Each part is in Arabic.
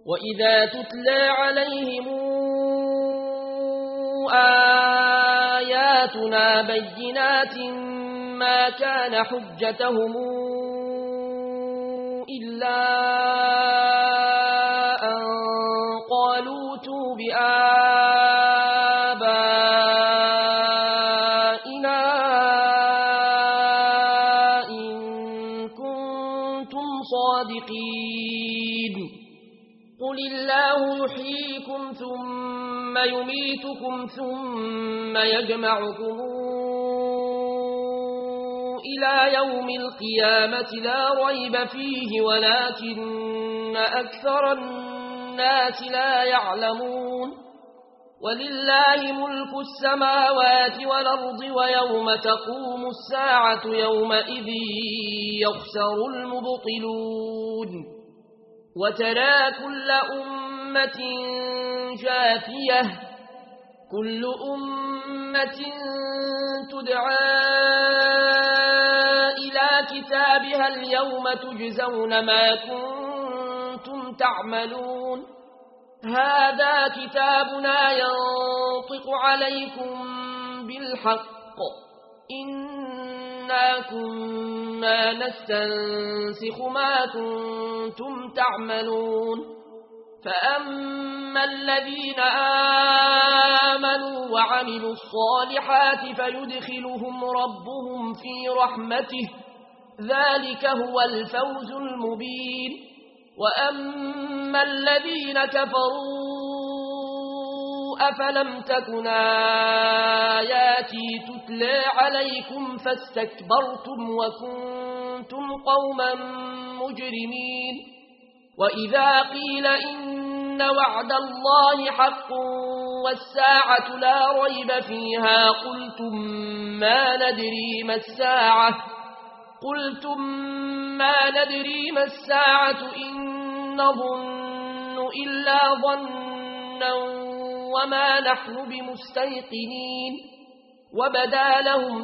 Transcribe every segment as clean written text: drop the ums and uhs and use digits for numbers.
وإذا تتلى عليهم آياتنا بينات ما كان حجتهم إلا أن قالوا ائتوا بآبائنا إن كنتم صادقين قل الله يحييكم ثم يميتكم ثم يجمعكم إلى يوم القيامة لا ريب فيه ولكن أكثر الناس لا يعلمون ولله ملك السماوات والأرض ويوم تقوم الساعة يومئذ يخسر المبطلون وترى كل أمة جاثية كل أمة تدعى إلى كتابها اليوم تجزون ما كنتم تعملون هذا كتابنا ينطق عليكم بالحق إنا كنا نستنسخ ما كنتم تعملون فأما الذين آمنوا وعملوا الصالحات فيدخلهم ربهم في رحمته ذلك هو الفوز المبين وأما الذين كفروا أفلم تكن آياتي تتلى عليكم فاستكبرتم وكنتم قوما مجرمين وإذا قيل إن وعد الله حق والساعة لا ريب فيها قلتم ما ندري ما الساعة إن نظن إلا ظنا وما نحن بمستيقنين وبدا لهم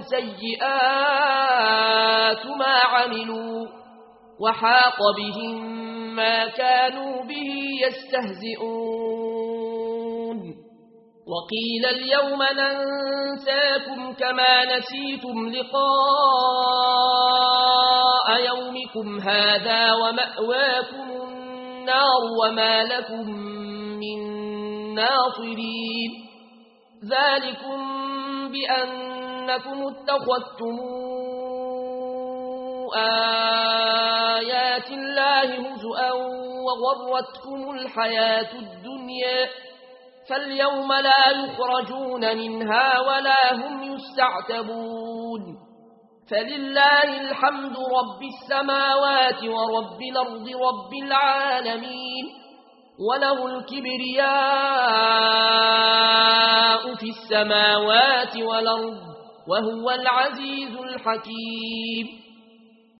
سيئات ما عملوا وحاق بهم ما كانوا به يستهزئون وقيل اليوم ننساكم كما نسيتم لقاء يومكم هذا ومأواكم النار وما لكم من ناصرين ذلكم بأنكم اتخذتم آيات الله هزؤا وغرتكم الحياة الدنيا فاليوم لا يخرجون منها ولا هم يستعتبون فلله الحمد رب السماوات ورب الأرض رب العالمين وله الكبرياء في السماوات والأرض وهو العزيز الحكيم